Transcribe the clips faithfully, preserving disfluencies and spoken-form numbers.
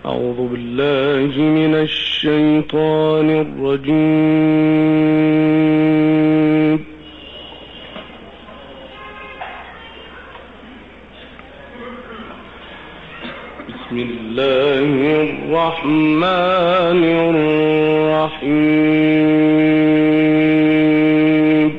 أعوذ بالله من الشيطان الرجيم. بسم الله الرحمن الرحيم.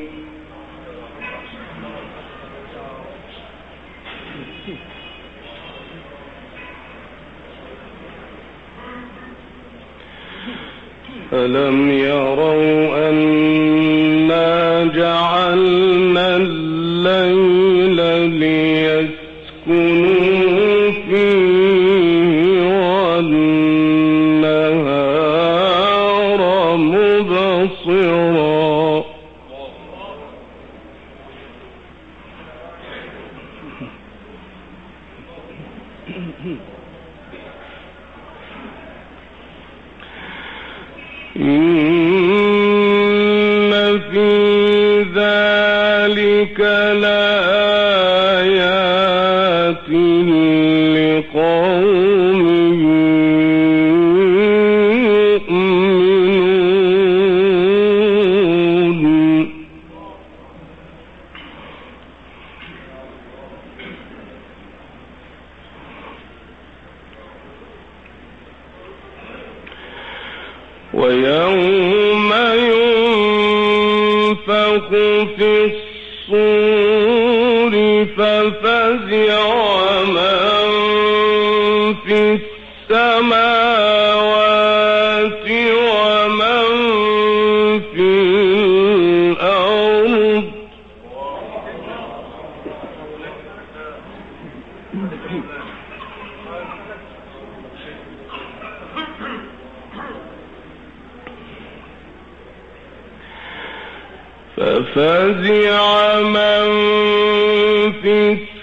ألم يروا أنا جعلنا الليل ليسكنوا فيه والنهار مبصرا إن في ذلك لآيات لقوم يؤمنون. ويوم ينفخ في الصور ففزع من في السماوات ومن في الأرض ففزع من في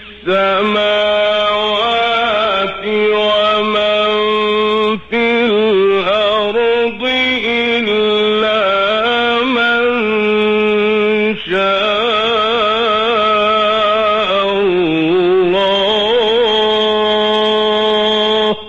السماوات ومن في الأرض إلا من شاء الله.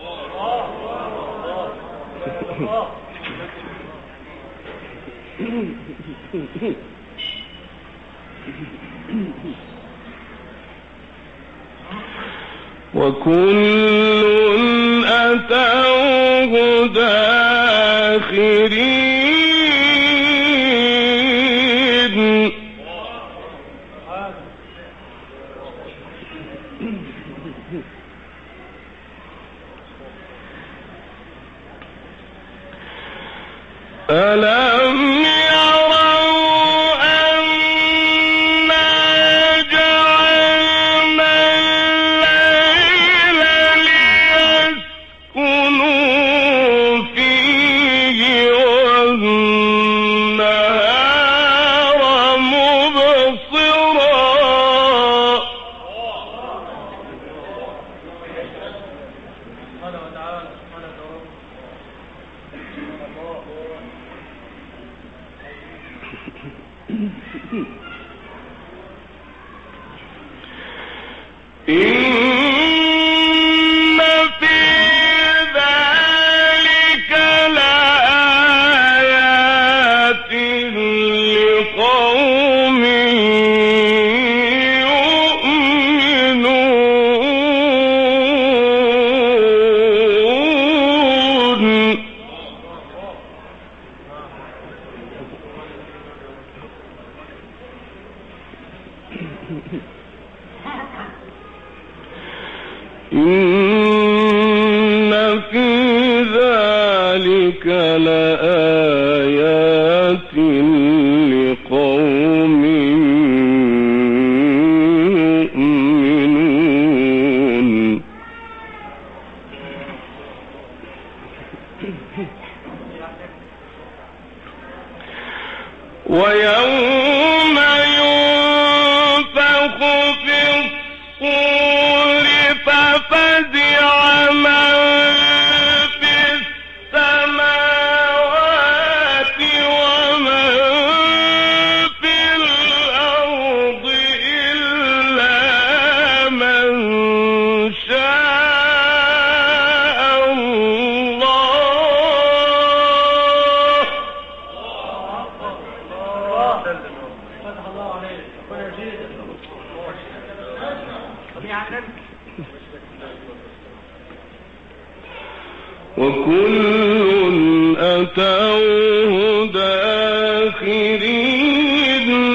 وكل أتوه داخرين. ألم إن في ذلك لآيات لقوم يؤمنون. إن في ذلك لآيات لقوم يؤمنون. ويوم ينفخ في الصور ففزع من في السماوات ومن في الأرض إلا من شاء الله. وكل أتوه داخرين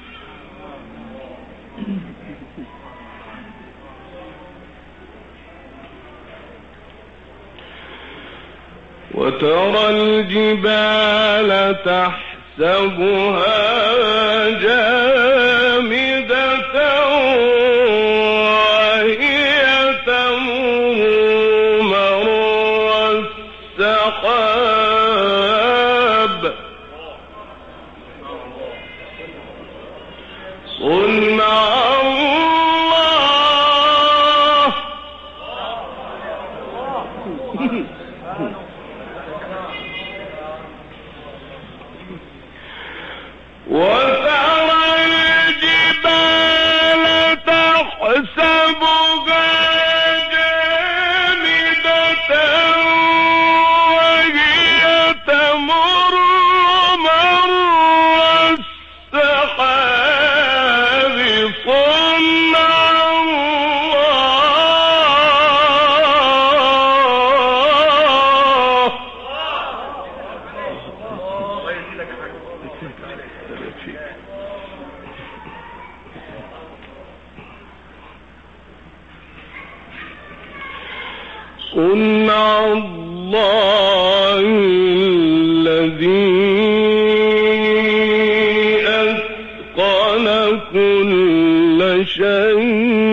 وترى الجبال تحسبها جامدة وهي تمر مر السحاب صنع الله وترى الجبال تحسبها جامدة وهي تمر مر السحاب صنع صنع الله الذي أتقن كل شيء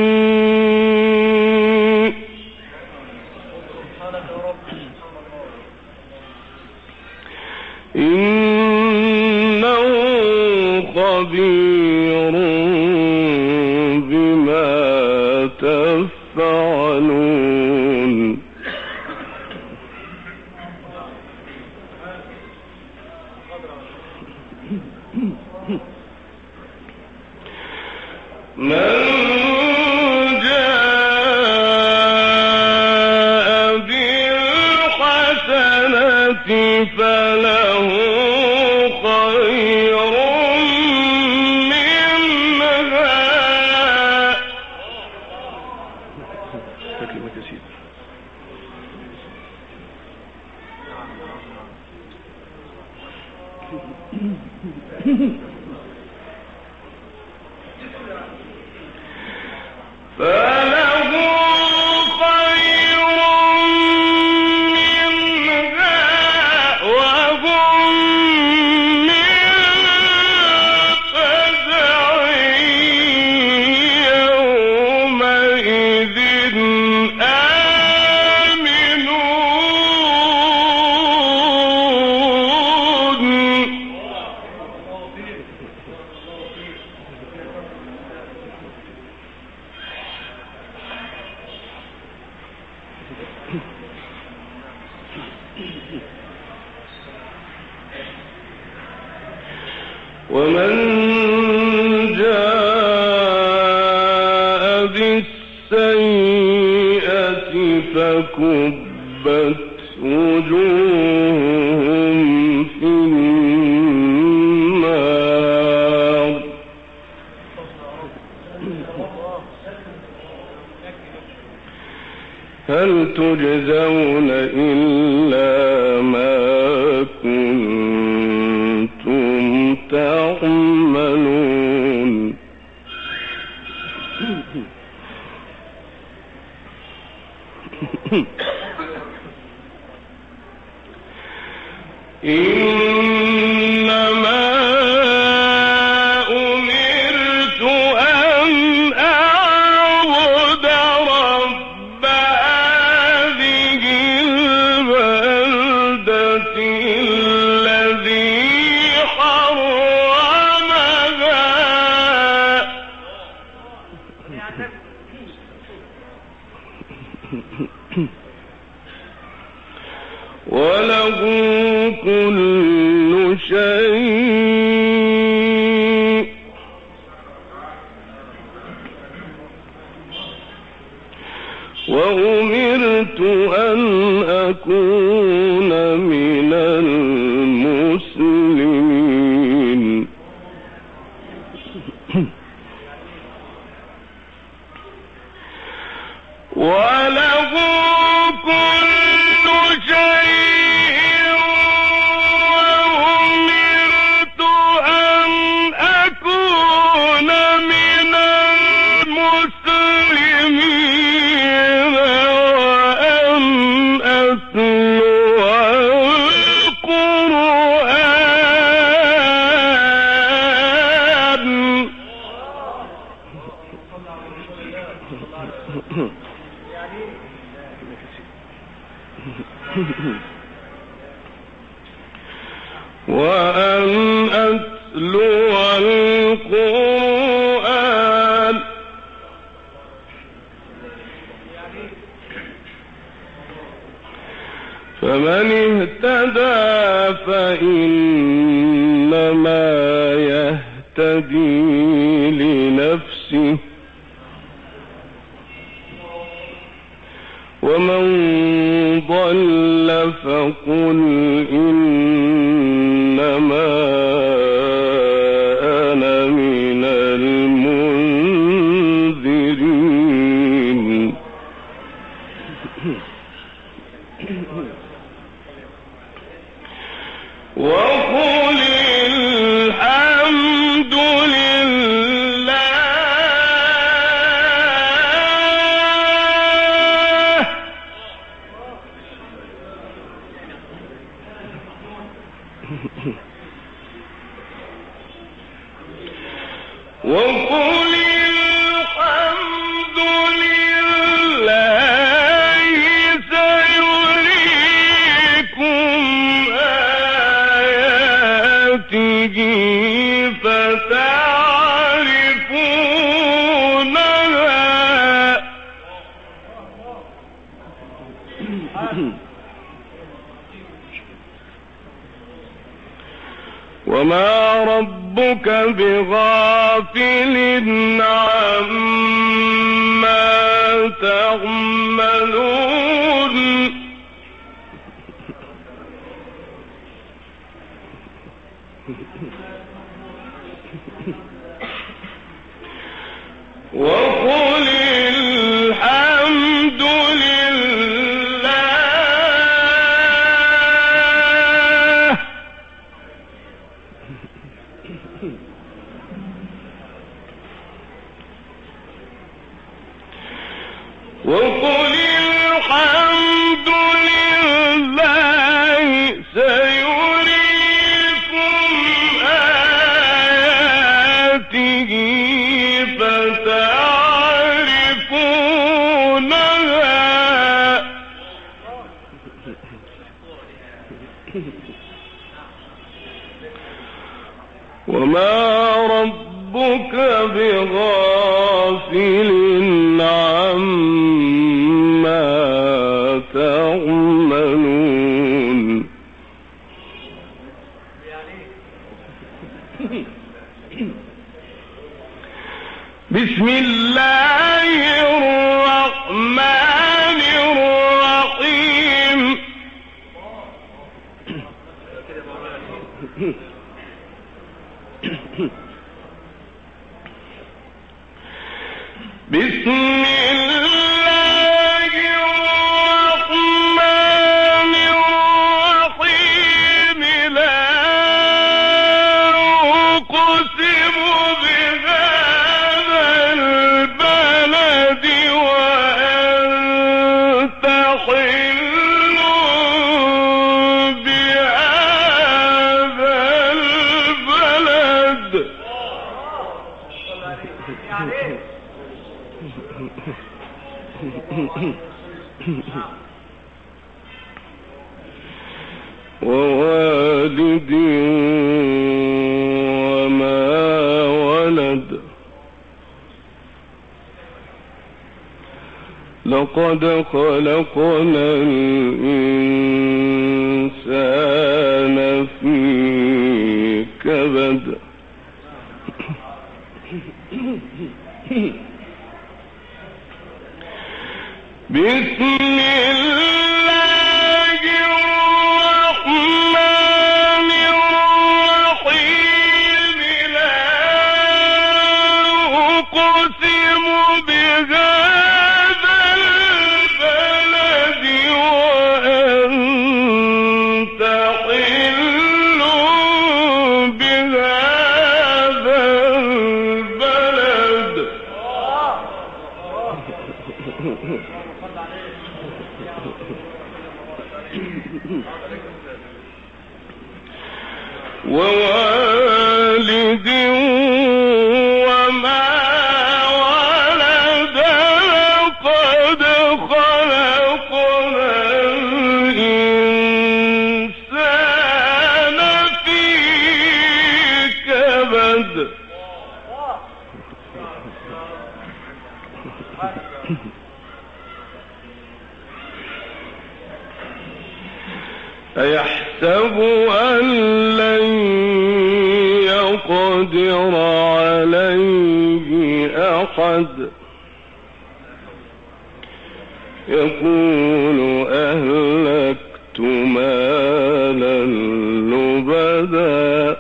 إنه خبير بما تفعلون من جاء بالحسنة فله خير منها فله خير منها وهم من فزع يومئذ آمنون ومن جاء بالسيئة فكبت وجوههم في النار هل تجزون إلا ما كنتم تعملون إنما أمرت أن أعبد رب هذه البلدة الذي حرمها وله كل شيء وأمرت أن أكون من المسلمين وله كل وأن أتلو القرآن فمن اهتدى فإنما يهتدي لنفسه ومن ضل فقل إنما أنا من المنذرين وقل الحمد لله وقل الحمد لله سيريكم آياته فتعرفونها وما ربك بغافل عما تعملون وقل الحمد لله وقل الحمد لله سيريكم آياته فتعرفونها وما ربك بغافل عما تعملون بسم الله الرحمن الرحيم بسم الله الرحمن الرحيم لا أقسم بهذا البلد وأنت حل بهذا البلد ووالد وما ولد لقد خلقنا الإنسان في كبد بسم الله الرحمن الرحيم لا أقسم بهذا البلد وأنت ووالد وما ولد لقد خلقنا الإنسان في كبد أيحسب أن لن يقدر عليه أحد يقول أهلكت مالا لبدا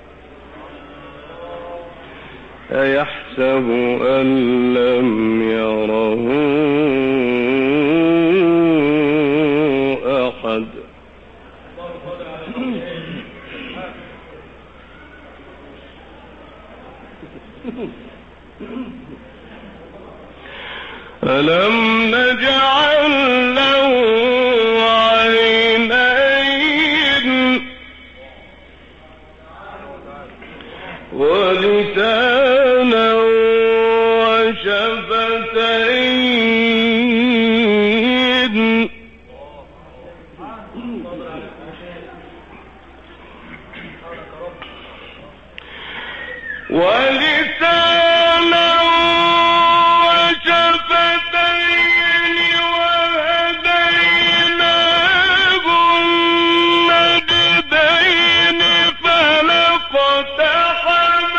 أيحسب أن لم يره أحد ألم نجعل له عينين ولسانا وشفتين ولسانا وشفتين وهديناه النجدين فلاقتحم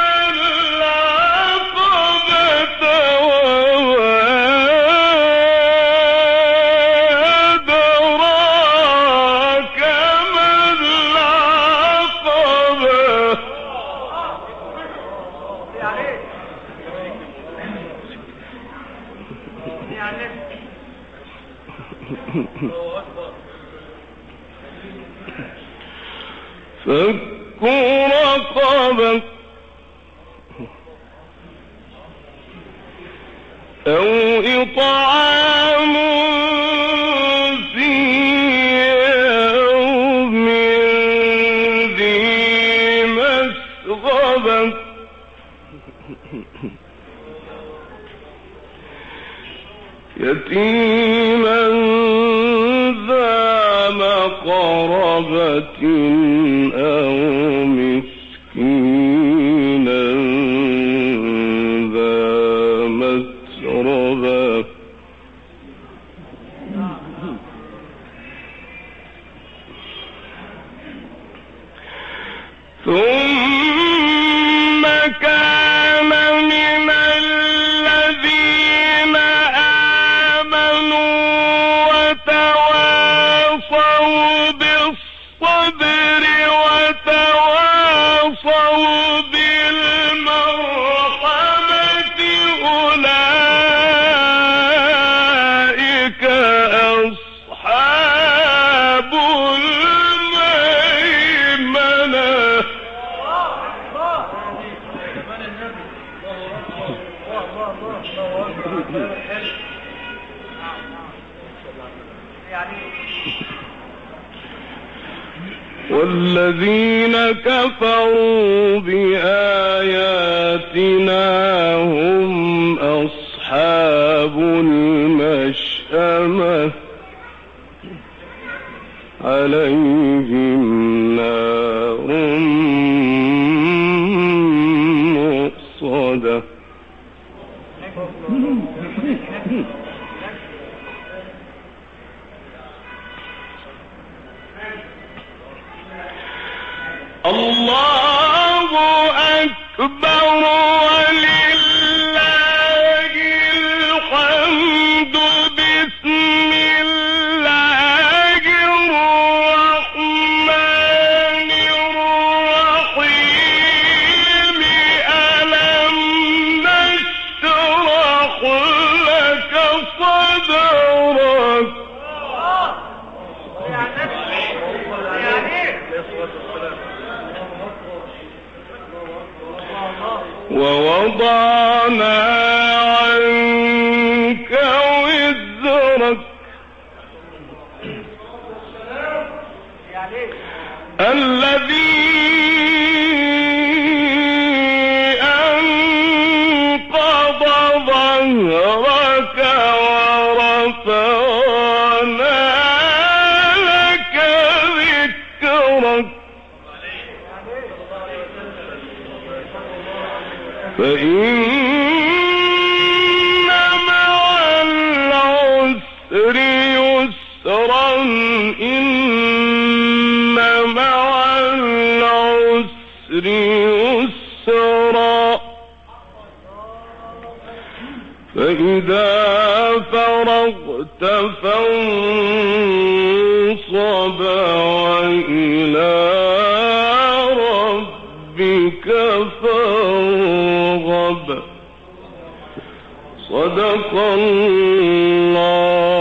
العقبة وما أدراك ما العقبة فك رقبة أو إطعام في يوم ذي مسغبة يتيما ذا مقربة أو مسكينا ذا متربة ثم كان من الذين آمنوا وتواصوا بالصبر وتواصوا بالمرحمة أولئك أصحاب الميمنة والذين كفروا بآياتنا هم أصحاب المشأمة عليهم نار مؤصدة الله أكبر ولله الحمد بسم الله الرحمن الرحيم ألم نشرح لك صدرك ووضعنا عنك وزرك الذي أنقض ظهرك ورفعنا لك ذكرك فإن مع العسر يسرا إن مع العسر يسرا فإذا فرغت فانصب وإلى ربك فارغب صدق الله